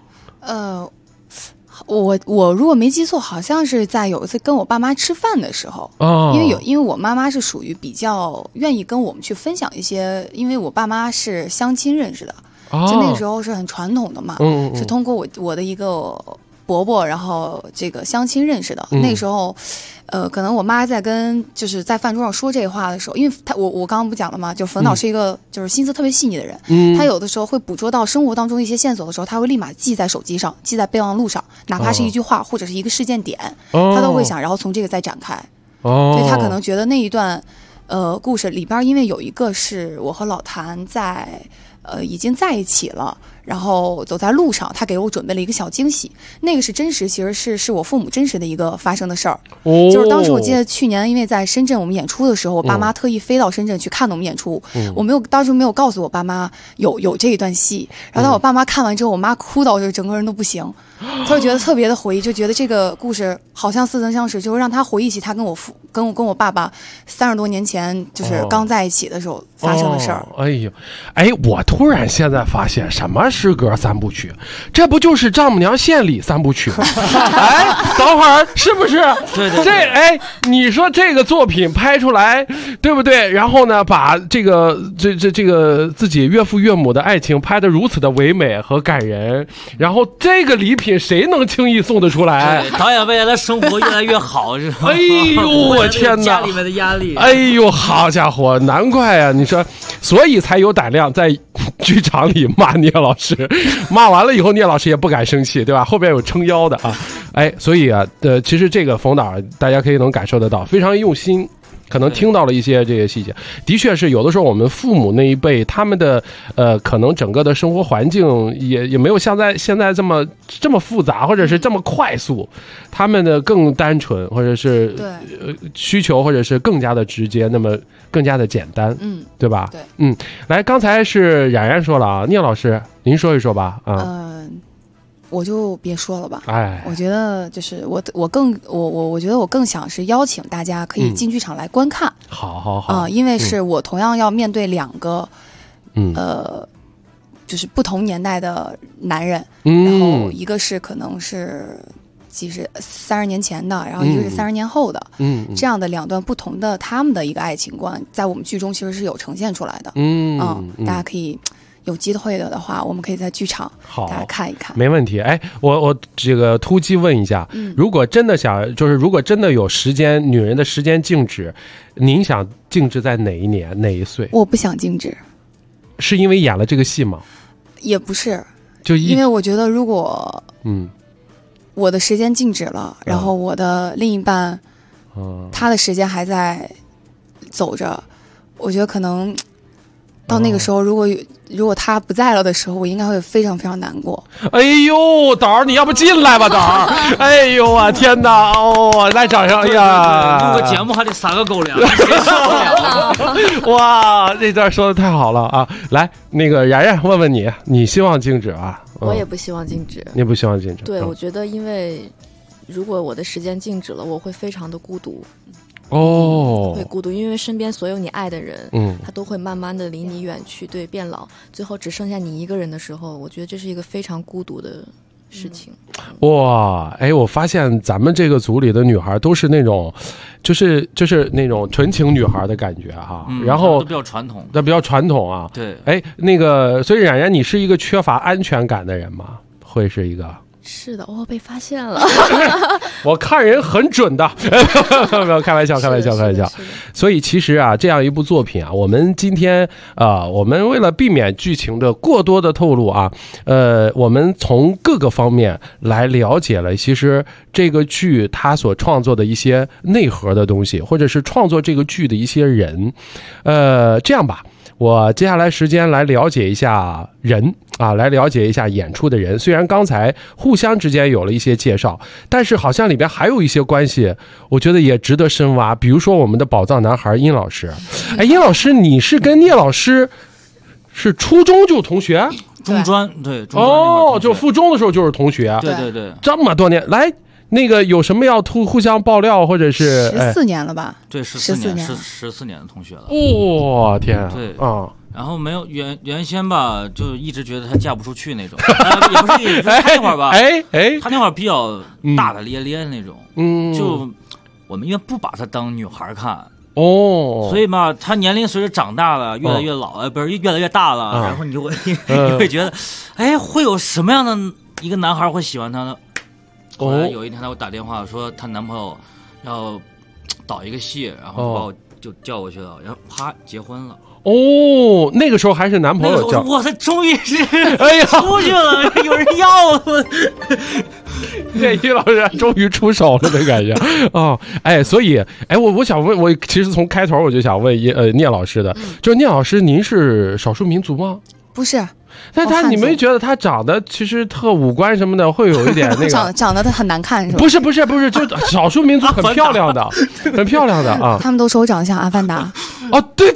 我如果没记错，好像是在有一次跟我爸妈吃饭的时候，因为我妈妈是属于比较愿意跟我们去分享一些，因为我爸妈是相亲认识的，就那个时候是很传统的嘛，是通过我的一个伯伯，然后这个相亲认识的。那时候，可能我妈在就是在饭桌上说这话的时候，因为我刚刚不讲了吗？就冯导是一个就是心思特别细腻的人，他有的时候会捕捉到生活当中一些线索的时候，他会立马记在手机上，记在备忘录上，哪怕是一句话或者是一个事件点，他都会想，然后从这个再展开。所以他可能觉得那一段故事里边，因为有一个是我和老谭在已经在一起了。然后走在路上，他给我准备了一个小惊喜，那个是真实，其实是我父母真实的一个发生的事儿。就是当时我记得去年，因为在深圳我们演出的时候，我爸妈特意飞到深圳去看的我们演出，我当时没有告诉我爸妈有这一段戏，然后当我爸妈看完之后，我妈哭到就整个人都不行，她就觉得特别的回忆，就觉得这个故事好像似曾相识，就让她回忆起她跟我爸爸30多年前就是刚在一起的时候发生的事儿。 我突然现在发现什么诗歌3部曲，这不就是丈母娘献礼3部曲吗？等会儿是不是？对，你说这个作品拍出来，对不对？然后呢，把这个自己岳父岳母的爱情拍得如此的唯美和感人，然后这个礼品谁能轻易送得出来？ 导演未来的生活越来越好，是吧？ 哎呦，我天哪！ 家里面的压力， 哎呦，好家伙，难怪啊！你说，所以才有胆量在剧场里骂聂老师，骂完了以后，聂老师也不敢生气，对吧？后边有撑腰的啊，所以啊，其实这个冯导大家可以能感受得到，非常用心。可能听到了一些这些细节，的确是有的时候我们父母那一辈，他们的可能整个的生活环境也没有现在这么复杂，或者是这么快速，他们的更单纯，或者是需求，或者是更加的直接，那么更加的简单，对吧？对，来，刚才是冉冉说了啊，聂老师您说一说吧啊。 我就别说了吧，我觉得就是我觉得我更想是邀请大家可以进剧场来观看，好因为是我同样要面对2个，就是不同年代的男人，然后一个是可能是其实30年前的，然后一个是30年后的，这样的2段不同的他们的一个爱情观，在我们剧中其实是有呈现出来的，大家可以。有机会的话，我们可以在剧场大家看一看， 没问题。我这个突击问一下，如果真的如果真的有时间，女人的时间静止，您想静止在哪一年哪一岁？ 我不想静止， 是因为演了这个戏吗？ 也不是，就因为我觉得如果我的时间静止了，然后我的另一半他的时间还在走着，我觉得可能到那个时候，如果他不在了的时候，我应该会非常非常难过。 哎呦，导儿，你要不进来吧，导儿？哎呦啊，天哪！来掌声！哎呀， 录个节目还得撒个狗粮，谁受得了？ 哇，这段说的太好了啊！来，那个冉冉问问你，你希望静止啊？ 我也不希望静止。 你不希望静止？ 对，我觉得因为如果我的时间静止了，我会非常的孤独。会孤独，因为身边所有你爱的人，他都会慢慢的离你远去，对，变老，最后只剩下你一个人的时候，我觉得这是一个非常孤独的事情。 哇，我发现咱们这个组里的女孩都是那种，就是那种纯情女孩的感觉哈，然后都比较传统， 比较传统啊。 对， 那个，所以冉冉，你是一个缺乏安全感的人吗？会是一个？ 是的，被发现了。 我看人很准的，没有开玩笑。所以其实啊，这样一部作品啊，我们今天我们为了避免剧情的过多的透露啊，我们从各个方面来了解了，其实这个剧它所创作的一些内核的东西，或者是创作这个剧的一些人，这样吧。我接下来时间来了解一下人啊，来了解一下演出的人。虽然刚才互相之间有了一些介绍，但是好像里边还有一些关系，我觉得也值得深挖。比如说我们的宝藏男孩殷老师，殷老师，你是跟聂老师是初中就同学？ 中专，对， 就附中的时候就是同学。 对， 这么多年来。那个有什么要互相爆料，或者是 14年了吧？ 对，14年，是14年的同学了。 哇，天啊！ 对啊，然后没有原先吧，就一直觉得他嫁不出去那种，也不是他那会儿吧，他那会儿比较大大咧咧那种，就我们因为不把他当女孩看。所以嘛，他年龄随着长大了，越来越老，不是越来越大了，然后你会觉得，会有什么样的一个男孩会喜欢他呢？后来有一天，他给我打电话说，她男朋友要导一个戏，然后就叫过去了，然后啪结婚了。 那个时候还是男朋友叫。 哇塞，终于是出去了，有人要了。 这殷老师终于出手了的感觉所以我想问，我其实从开头我就想问聂老师的，就是聂老师，您是少数民族吗？ 不是。 但你没觉得他长得其实特五官什么的会有一点那个长得很难看是吧？ 不是，就少数民族很漂亮的，很漂亮的啊。 他们都说我长得像阿凡达。 哦，对。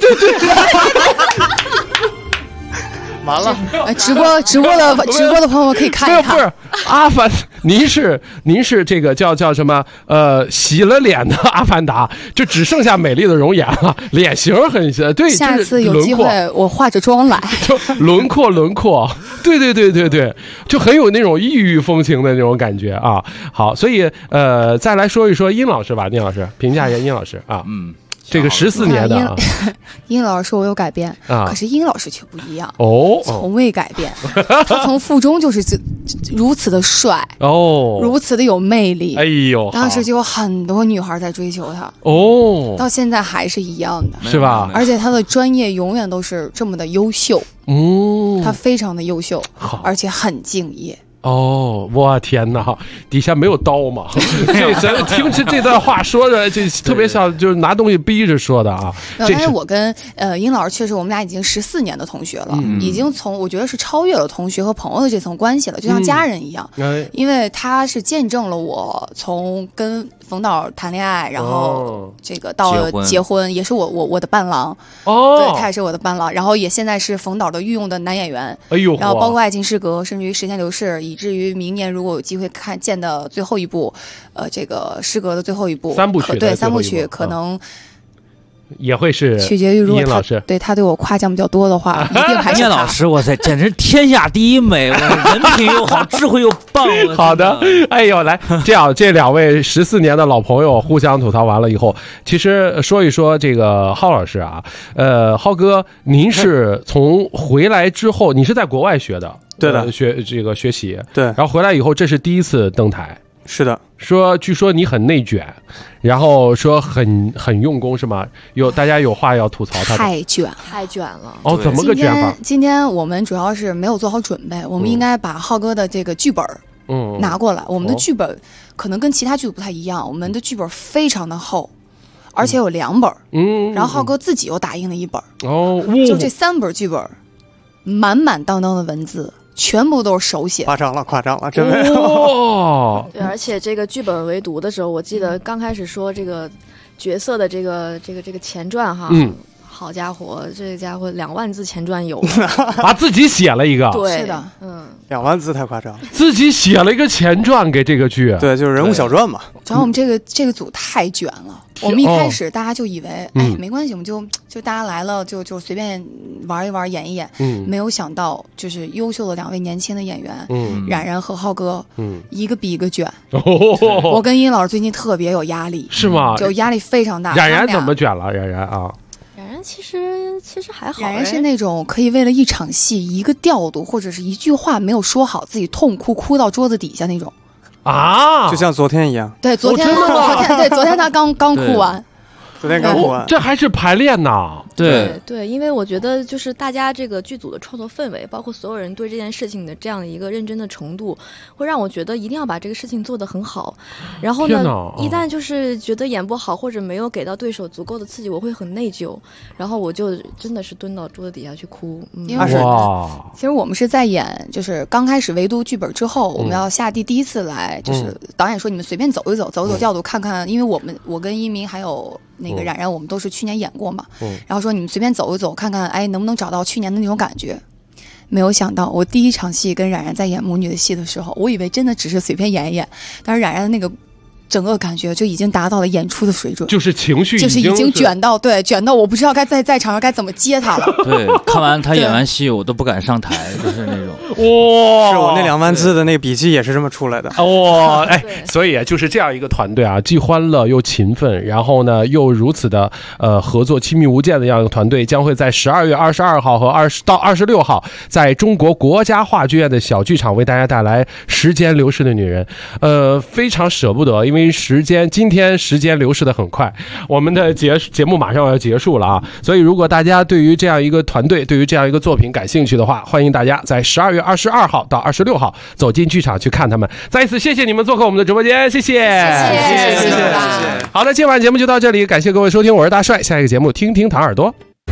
完了， 直播的朋友们可以看一看。 不是阿凡，您是这个叫什么？洗了脸的阿凡达，就只剩下美丽的容颜了，脸型很对。 下次有机会我化着妆来， 就轮廓，对，就很有那种异域风情的那种感觉啊。好，所以再来说一说殷老师吧，殷老师评价一下殷老师啊。这个14年的殷老师说我有改变可是殷老师却不一样哦， 从未改变。他从附中就是如此的帅哦， 如此的有魅力。 哎呦， 当时就有很多女孩在追求他哦， 到现在还是一样的， 是吧？ 而且他的专业永远都是这么的优秀他非常的优秀，而且很敬业。 哦，我天哪！底下没有刀吗？咱听这段话说着，这特别像就是拿东西逼着说的啊。 但是我跟殷老师确实，我们俩已经14年的同学了，已经我觉得是超越了同学和朋友的这层关系了，就像家人一样。因为他是见证了我从跟冯导谈恋爱，然后这个到了结婚，也是我的伴郎哦，对，他也是我的伴郎，然后也现在是冯导的御用的男演员。 哎呦， 然后包括《爱情诗歌》，甚至于《时间流逝》，以至于明年如果有机会见的最后一部，这个诗歌的最后一部 3部曲， 对3部曲可能。 也会是取决于如果殷老师对他对我夸奖比较多的话，一定还是殷老师，哇塞，简直天下第一美，人品又好，智慧又棒。 好的，哎呦，来这样，这2位14年的老朋友互相吐槽完了以后，其实说一说这个浩老师啊，浩哥，您是从回来之后，你是在国外学的， 对的， 学习， 对， 然后回来以后，这是第一次登台。 是的， 据说你很内卷，然后说很用功是吗？大家有话要吐槽他？ 太卷了。 哦，怎么个卷法？ 今天我们主要是没有做好准备，我们应该把浩哥的这个剧本拿过来。我们的剧本可能跟其他剧不太一样，我们的剧本非常的厚，而且有2本。然后浩哥自己又打印了1本。 哦， 就这3本剧本，满满当当的文字。全部都是手写， 夸张了，真没有。 对，而且这个剧本围读的时候，我记得刚开始说这个角色的这个前传哈，好家伙，这个家伙2万字前传有， 把自己写了一个， 对， 是的 ，2万字太夸张， 自己写了一个前传给这个剧， 对，就是人物小传嘛。 主要我们这个组太卷了，我们一开始大家就以为，没关系，我们就大家来了就随便玩一玩，演一演，没有想到就是优秀的2位年轻的演员，冉冉和浩哥，一个比一个卷。我跟殷老师最近特别有压力， 是吗？ 就压力非常大。 冉冉怎么卷了？冉冉啊。 冉冉其实还好， 冉冉是那种可以为了一场戏、一个调度或者是一句话没有说好，自己痛哭到桌子底下那种啊， 就像昨天一样。 对，昨天他刚哭完。 昨天刚哭完， 这还是排练呢。 对，因为我觉得就是大家这个剧组的创作氛围，包括所有人对这件事情的这样的一个认真的程度，会让我觉得一定要把这个事情做得很好。然后呢，一旦就是觉得演不好或者没有给到对手足够的刺激，我会很内疚，然后我就真的是蹲到桌子底下去哭。 因为其实我们是在演，就是刚开始围读剧本之后，我们要下第一次来，就是导演说你们随便走一走调度看看，因为我跟一鸣还有那个冉冉，我们都是去年演过嘛，然后说你们随便走一走看看，能不能找到去年的那种感觉。没有想到我第一场戏跟冉冉在演母女的戏的时候，我以为真的只是随便演一演，但是冉冉的那个整个感觉就已经达到了演出的水准， 就是情绪就是已经卷到我不知道该在场上该怎么接他了。 对，看完他演完戏我都不敢上台，就是那种哇， 是我那2万字的那个笔记也是这么出来的。 哇，所以就是这样一个团队啊，既欢乐又勤奋，然后呢又如此的合作亲密无间的这样一个团队，将会在12月22号和20到26号在中国国家话剧院的小剧场为大家带来《时间流逝的女人》。非常舍不得，因为今天时间流逝的很快，我们的节目马上要结束了啊！所以如果大家对于这样一个团队，对于这样一个作品感兴趣的话，欢迎大家在12月22号到26号走进剧场去看他们。再一次谢谢你们做客我们的直播间，谢谢。好的，今晚节目就到这里，感谢各位收听，我是大帅，下一个节目听听糖耳朵。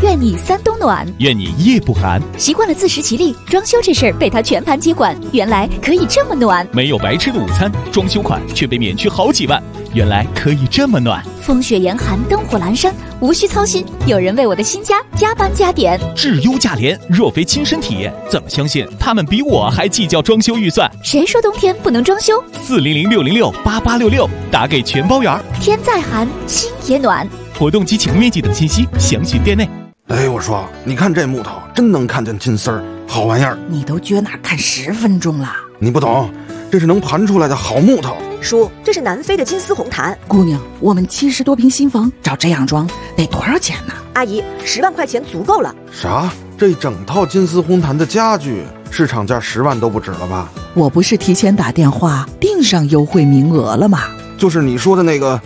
愿你3冬暖， 愿你夜不寒。 习惯了自食其力，装修这事儿被他全盘接管，原来可以这么暖。 没有白吃的午餐，装修款却被免去好几万，原来可以这么暖。 风雪严寒，灯火阑珊，无需操心，有人为我的新家加班加点。 质优价廉，若非亲身体验，怎么相信他们比我还计较装修预算？ 谁说冬天不能装修 ？400-606-8866，打给全包圆。 天再寒，心也暖。 活动及请面积等信息详询店内。 哎，我说，你看这木头，真能看见金丝儿，好玩意儿。 你都撅那看10分钟了， 你不懂，这是能盘出来的好木头。 叔，这是南非的金丝红檀。 姑娘，我们70多平新房，照这样装得多少钱呢？ 阿姨，10万块钱足够了。 啥？这整套金丝红檀的家具，市场价10万都不止了吧？ 我不是提前打电话订上优惠名额了吗？ 就是你说的那个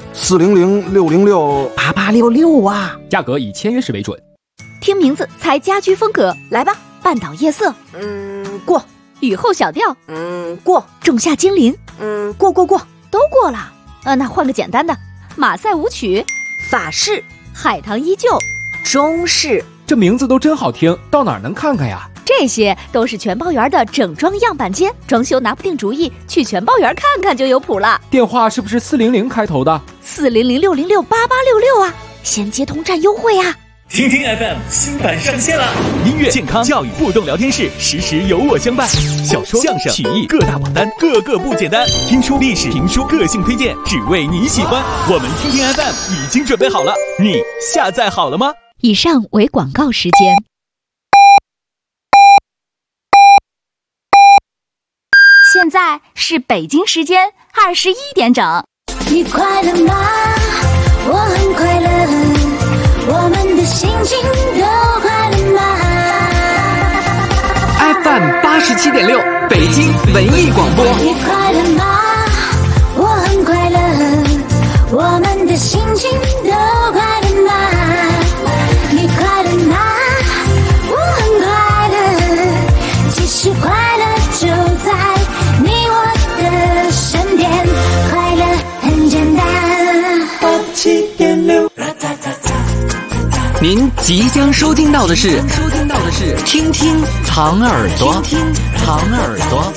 400-606-8866 啊， 价格以签约时为准。 听名字猜家居风格， 来吧。 半岛夜色， 过。 雨后小调， 过。 仲夏精灵， 过， 都过了。那换个简单的，马赛舞曲， 法式， 海棠依旧， 中式。 这名字都真好听，到哪儿能看看呀？ 这些都是全包园的整装样板间，装修拿不定主意，去全包园看看就有谱了。 电话是不是400开头的 ？400-606-8866啊，先接通占优惠啊！ 听听 FM 新版上线了，音乐、健康、教育、互动聊天室，时时有我相伴。小说、相声、曲艺各大榜单，个个不简单。听书、历史、评书，个性推荐，只为你喜欢。我们听听 FM 已经准备好了，你下载好了吗？ 以上为广告时间。现在是北京时间21点整。 你快乐吗？我很快乐，我们的心情都快乐吗 ？FM 87.6，北京文艺广播。 你快乐吗？我很快乐，我们的心情都快乐吗？你快乐吗？我很快乐，其实快乐就在你我的身边，快乐很简单。87.6。 您即将收听到的是听听糖耳朵，听听糖耳朵。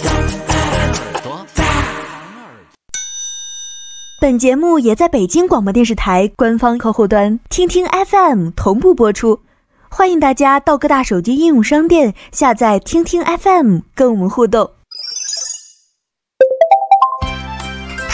本节目也在北京广播电视台官方客户端听听 FM 同步播出，欢迎大家到各大手机应用商店下载听听 FM 跟我们互动。